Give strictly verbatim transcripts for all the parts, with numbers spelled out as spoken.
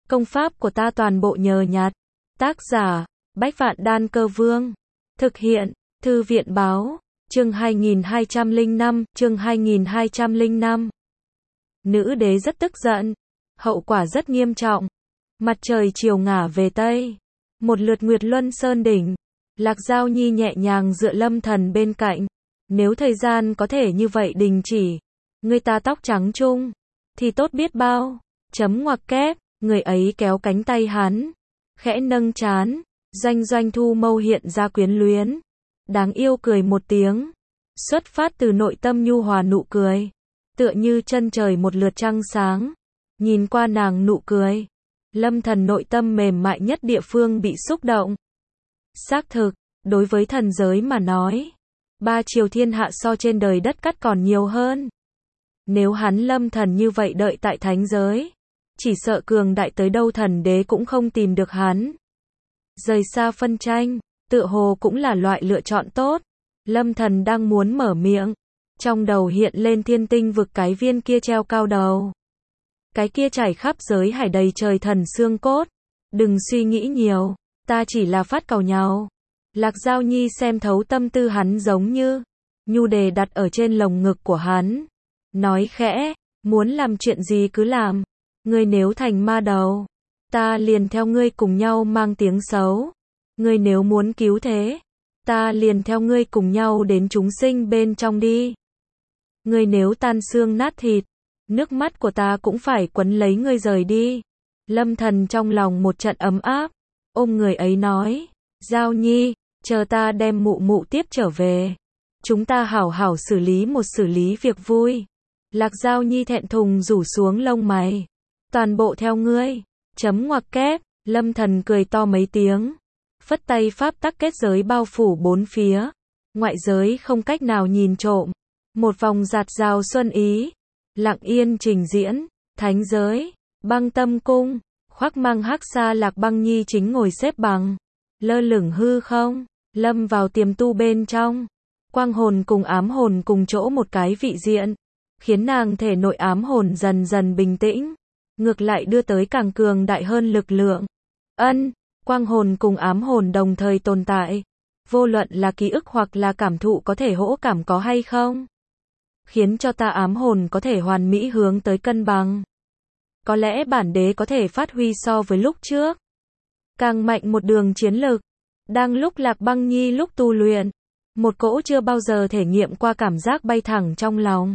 Công pháp của ta toàn bộ nhờ nhặt. Tác giả, Bách Vạn Đan Cơ Vương. Thực hiện, Thư viện Báo. Chương hai nghìn hai trăm lẻ năm, chương hai nghìn hai trăm lẻ năm. Nữ đế rất tức giận. Hậu quả rất nghiêm trọng. Mặt trời chiều ngả về Tây. Một lượt Nguyệt Luân Sơn đỉnh. Lạc Giao Nhi nhẹ nhàng dựa Lâm Thần bên cạnh. Nếu thời gian có thể như vậy đình chỉ, người ta tóc trắng trung, thì tốt biết bao. Chấm ngoặc kép, người ấy kéo cánh tay hắn, khẽ nâng trán, Doanh Doanh Thu mâu hiện ra quyến luyến. Đáng yêu cười một tiếng, xuất phát từ nội tâm nhu hòa nụ cười, tựa như chân trời một lượt trăng sáng. Nhìn qua nàng nụ cười, Lâm Thần nội tâm mềm mại nhất địa phương bị xúc động. Xác thực, đối với thần giới mà nói, ba triều thiên hạ so trên đời đất cắt còn nhiều hơn. Nếu hắn Lâm Thần như vậy đợi tại thánh giới, chỉ sợ cường đại tới đâu thần đế cũng không tìm được hắn. Rời xa phân tranh, tựa hồ cũng là loại lựa chọn tốt. Lâm Thần đang muốn mở miệng, trong đầu hiện lên thiên tinh vực cái viên kia treo cao đầu. Cái kia trải khắp giới hải đầy trời thần xương cốt. Đừng suy nghĩ nhiều, ta chỉ là phát càu nhau. Lạc Giao Nhi xem thấu tâm tư hắn giống như nhu đề đặt ở trên lồng ngực của hắn. Nói khẽ, muốn làm chuyện gì cứ làm. Ngươi nếu thành ma đầu, ta liền theo ngươi cùng nhau mang tiếng xấu. Ngươi nếu muốn cứu thế, ta liền theo ngươi cùng nhau đến chúng sinh bên trong đi. Ngươi nếu tan xương nát thịt, nước mắt của ta cũng phải quấn lấy ngươi rời đi. Lâm Thần trong lòng một trận ấm áp, ôm người ấy nói, Giao Nhi, chờ ta đem mụ mụ tiếp trở về. Chúng ta hảo hảo xử lý một xử lý việc vui. Lạc Giao Nhi thẹn thùng rủ xuống lông mày. Toàn bộ theo ngươi. Chấm ngoặc kép, Lâm Thần cười to mấy tiếng. Phất tay pháp tắc kết giới bao phủ bốn phía. Ngoại giới không cách nào nhìn trộm. Một vòng giạt rào xuân ý. Lặng yên trình diễn. Thánh giới, Băng Tâm Cung. Khoác mang hắc sa Lạc Băng Nhi chính ngồi xếp bằng. Lơ lửng hư không. Lâm vào tiềm tu bên trong. Quang hồn cùng ám hồn cùng chỗ một cái vị diện. Khiến nàng thể nội ám hồn dần dần bình tĩnh. Ngược lại đưa tới càng cường đại hơn lực lượng. Ân, quang hồn cùng ám hồn đồng thời tồn tại. Vô luận là ký ức hoặc là cảm thụ có thể hỗ cảm có hay không. Khiến cho ta ám hồn có thể hoàn mỹ hướng tới cân bằng. Có lẽ bản đế có thể phát huy so với lúc trước. Càng mạnh một đường chiến lực. Đang lúc Lạc Băng Nhi lúc tu luyện. Một cỗ chưa bao giờ thể nghiệm qua cảm giác bay thẳng trong lòng.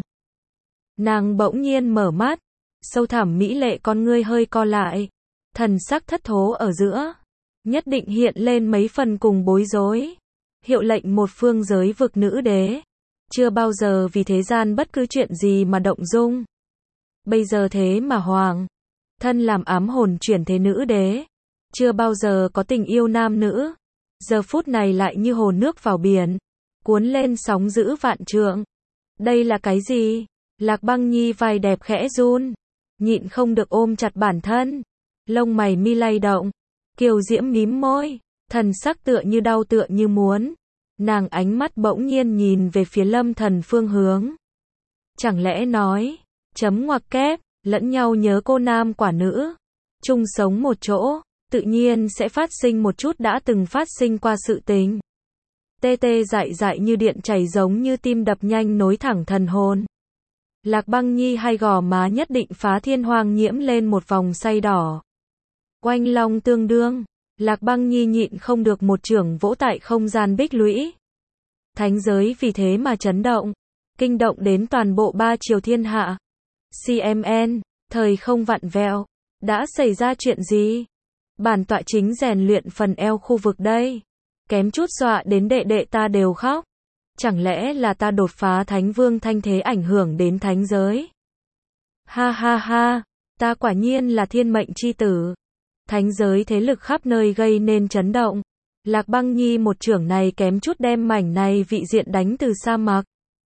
Nàng bỗng nhiên mở mắt. Sâu thẳm mỹ lệ con ngươi hơi co lại. Thần sắc thất thố ở giữa. Nhất định hiện lên mấy phần cùng bối rối. Hiệu lệnh một phương giới vực nữ đế. Chưa bao giờ vì thế gian bất cứ chuyện gì mà động dung. Bây giờ thế mà hoàng. Thân làm ám hồn chuyển thế nữ đế. Chưa bao giờ có tình yêu nam nữ. Giờ phút này lại như hồ nước vào biển. Cuốn lên sóng dữ vạn trượng. Đây là cái gì? Lạc Băng Nhi vai đẹp khẽ run. Nhịn không được ôm chặt bản thân. Lông mày mi lay động. Kiều diễm mím môi. Thần sắc tựa như đau tựa như muốn. Nàng ánh mắt bỗng nhiên nhìn về phía Lâm Thần phương hướng. Chẳng lẽ nói, chấm ngoặc kép, lẫn nhau nhớ cô nam quả nữ. Chung sống một chỗ, tự nhiên sẽ phát sinh một chút đã từng phát sinh qua sự tình. Tê tê dại dại như điện chảy giống như tim đập nhanh nối thẳng thần hồn. Lạc Băng Nhi hai gò má nhất định phá thiên hoàng nhiễm lên một vòng say đỏ. Oanh long tương đương. Lạc Băng Nhi nhịn không được một chưởng vỗ tại không gian bích lũy. Thánh giới vì thế mà chấn động. Kinh động đến toàn bộ ba triều thiên hạ. xê em en, thời không vặn vẹo. Đã xảy ra chuyện gì? Bản tọa chính rèn luyện phần eo khu vực đây. Kém chút dọa đến đệ đệ ta đều khóc. Chẳng lẽ là ta đột phá thánh vương thanh thế ảnh hưởng đến thánh giới? Ha ha ha, ta quả nhiên là thiên mệnh chi tử. Thánh giới thế lực khắp nơi gây nên chấn động. Lạc Băng Nhi một chưởng này kém chút đem mảnh này vị diện đánh từ sa mạc.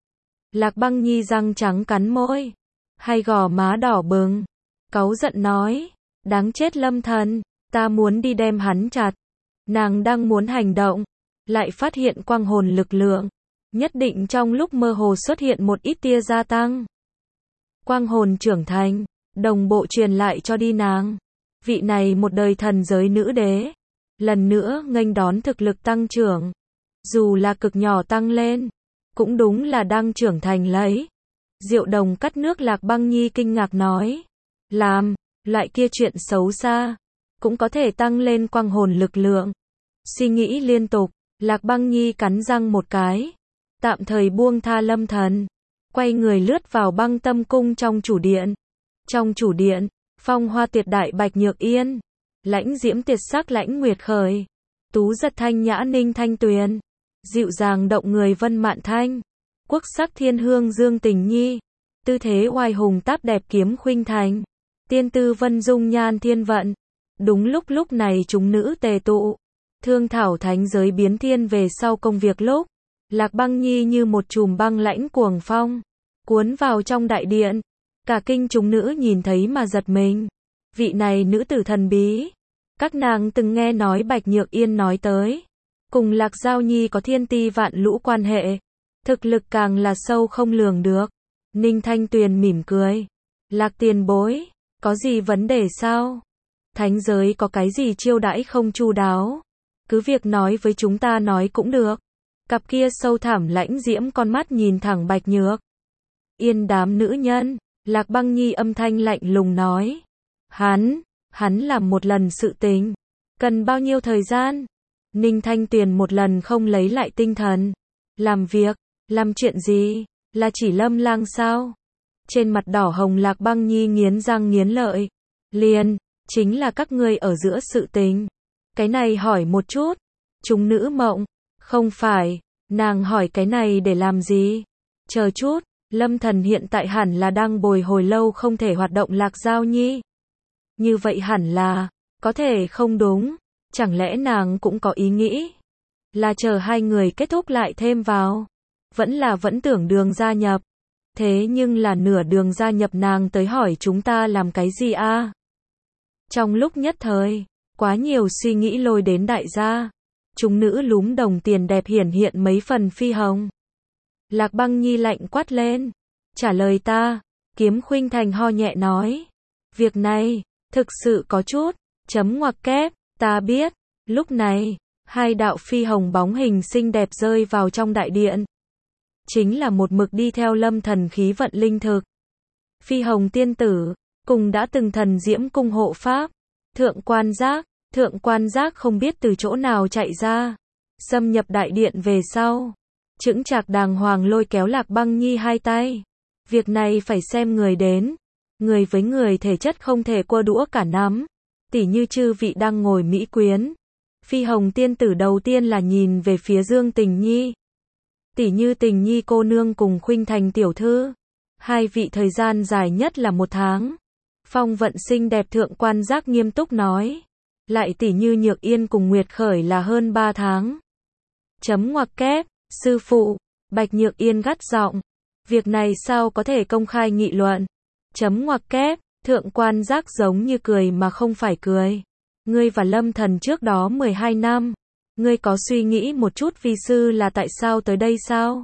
Lạc Băng Nhi răng trắng cắn môi. Hai gò má đỏ bừng. Cáu giận nói. Đáng chết Lâm Thần. Ta muốn đi đem hắn chặt. Nàng đang muốn hành động. Lại phát hiện quang hồn lực lượng. Nhất định trong lúc mơ hồ xuất hiện một ít tia gia tăng. Quang hồn trưởng thành. Đồng bộ truyền lại cho đi nàng. Vị này một đời thần giới nữ đế, lần nữa nghênh đón thực lực tăng trưởng. Dù là cực nhỏ tăng lên, cũng đúng là đang trưởng thành lấy. Diệu Đồng cắt nước Lạc Băng Nhi kinh ngạc nói. Làm, loại kia chuyện xấu xa, cũng có thể tăng lên quang hồn lực lượng. Suy nghĩ liên tục, Lạc Băng Nhi cắn răng một cái. Tạm thời buông tha Lâm Thần. Quay người lướt vào Băng Tâm Cung trong chủ điện. Trong chủ điện, phong hoa tuyệt đại Bạch Nhược Yên. Lãnh diễm tuyệt sắc Lãnh Nguyệt Khởi. Tú giật thanh nhã Ninh Thanh Tuyền. Dịu dàng động người Vân Mạn Thanh. Quốc sắc thiên hương Dương Tình Nhi. Tư thế oai hùng táp đẹp Kiếm Khuynh Thành. Tiên tư vân dung nhan Thiên Vận. Đúng lúc lúc này chúng nữ tề tụ. Thương thảo thánh giới biến thiên về sau công việc lúc. Lạc Băng Nhi như một chùm băng lãnh cuồng phong. Cuốn vào trong đại điện. Cả kinh chúng nữ nhìn thấy mà giật mình. Vị này nữ tử thần bí. Các nàng từng nghe nói Bạch Nhược Yên nói tới. Cùng Lạc Giao Nhi có thiên ti vạn lũ quan hệ. Thực lực càng là sâu không lường được. Ninh Thanh Tuyền mỉm cười. Lạc tiền bối, có gì vấn đề sao? Thánh giới có cái gì chiêu đãi không chu đáo? Cứ việc nói với chúng ta nói cũng được. Cặp kia sâu thẳm lãnh diễm con mắt nhìn thẳng Bạch Nhược Yên đám nữ nhân. Lạc Băng Nhi âm thanh lạnh lùng nói. Hắn, hắn làm một lần sự tình. Cần bao nhiêu thời gian? Ninh Thanh Tuyền một lần không lấy lại tinh thần. Làm việc, làm chuyện gì? Là chỉ Lâm Lang sao? Trên mặt đỏ hồng Lạc Băng Nhi nghiến răng nghiến lợi. Liền, chính là các ngươi ở giữa sự tình. Cái này hỏi một chút. Chúng nữ mộng. Không phải, nàng hỏi cái này để làm gì? Chờ chút, Lâm Thần hiện tại hẳn là đang bồi hồi lâu không thể hoạt động Lạc Giao Nhi. Như vậy hẳn là, có thể không đúng. Chẳng lẽ nàng cũng có ý nghĩ là chờ hai người kết thúc lại thêm vào? Vẫn là vẫn tưởng đường gia nhập. Thế nhưng là nửa đường gia nhập nàng tới hỏi chúng ta làm cái gì a? À? Trong lúc nhất thời, quá nhiều suy nghĩ lôi đến đại gia. Chúng nữ lúm đồng tiền đẹp hiển hiện mấy phần phi hồng. Lạc Băng Nhi lạnh quát lên. Trả lời ta. Kiếm Khuynh Thành ho nhẹ nói. Việc này, thực sự có chút, chấm ngoặc kép, ta biết. Lúc này, hai đạo phi hồng bóng hình xinh đẹp rơi vào trong đại điện. Chính là một mực đi theo Lâm Thần khí vận linh thực. Phi hồng tiên tử, cùng đã từng thần diễm cung hộ pháp. Thượng quan giác, thượng quan giác không biết từ chỗ nào chạy ra. Xâm nhập đại điện về sau. Chững chạc đàng hoàng lôi kéo Lạc Băng Nhi hai tay. Việc này phải xem người đến. Người với người thể chất không thể cua đũa cả nắm. Tỉ như chư vị đang ngồi mỹ quyến. Phi hồng tiên tử đầu tiên là nhìn về phía Dương Tình Nhi. Tỉ như Tình Nhi cô nương cùng Khuynh Thành tiểu thư. Hai vị thời gian dài nhất là một tháng. Phong vận xinh đẹp thượng quan giác nghiêm túc nói. Lại tỉ như Nhược Yên cùng Nguyệt Khởi là hơn ba tháng. Chấm ngoặc kép, sư phụ, Bạch Nhược Yên gắt giọng. Việc này sao có thể công khai nghị luận? Chấm ngoặc kép, thượng quan giác giống như cười mà không phải cười. Ngươi và Lâm Thần trước đó mười hai năm. Ngươi có suy nghĩ một chút vi sư là tại sao tới đây sao?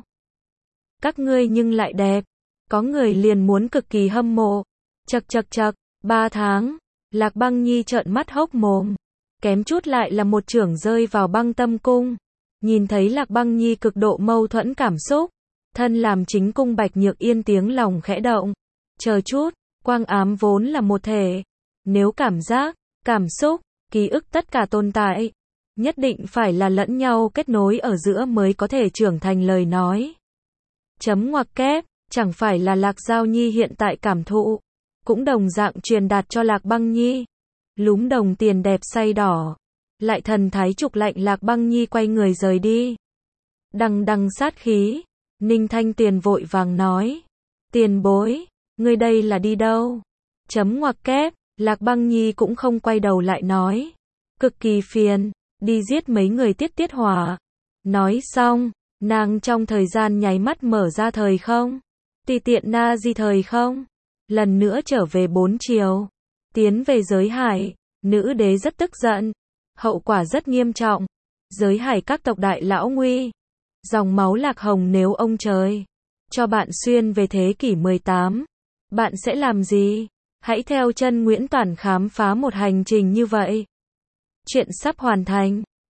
Các ngươi nhưng lại đẹp. Có người liền muốn cực kỳ hâm mộ. Chậc chậc chậc, ba tháng. Lạc Băng Nhi trợn mắt hốc mồm. Kém chút lại là một chưởng rơi vào Băng Tâm Cung. Nhìn thấy Lạc Băng Nhi cực độ mâu thuẫn cảm xúc. Thân làm chính cung Bạch Nhược Yên tiếng lòng khẽ động. Chờ chút, quang ám vốn là một thể. Nếu cảm giác, cảm xúc, ký ức tất cả tồn tại. Nhất định phải là lẫn nhau kết nối ở giữa mới có thể trưởng thành lời nói. Chấm ngoặc kép, chẳng phải là Lạc Giao Nhi hiện tại cảm thụ. Cũng đồng dạng truyền đạt cho Lạc Băng Nhi. Lúm đồng tiền đẹp say đỏ. Lại thần thái trục lạnh Lạc Băng Nhi quay người rời đi. Đằng đằng sát khí. Ninh Thanh Tuyền vội vàng nói. Tiền bối, ngươi đây là đi đâu? Chấm ngoặc kép, Lạc Băng Nhi cũng không quay đầu lại nói. Cực kỳ phiền, đi giết mấy người tiết tiết hỏa. Nói xong, nàng trong thời gian nháy mắt mở ra thời không. Tùy tiện na di thời không. Lần nữa trở về bốn chiều. Tiến về giới hải, nữ đế rất tức giận. Hậu quả rất nghiêm trọng. Giới hải các tộc đại lão nguy. Dòng máu Lạc Hồng nếu ông trời cho bạn xuyên về thế kỷ mười tám, bạn sẽ làm gì? Hãy theo chân Nguyễn Toản khám phá một hành trình như vậy. Chuyện sắp hoàn thành.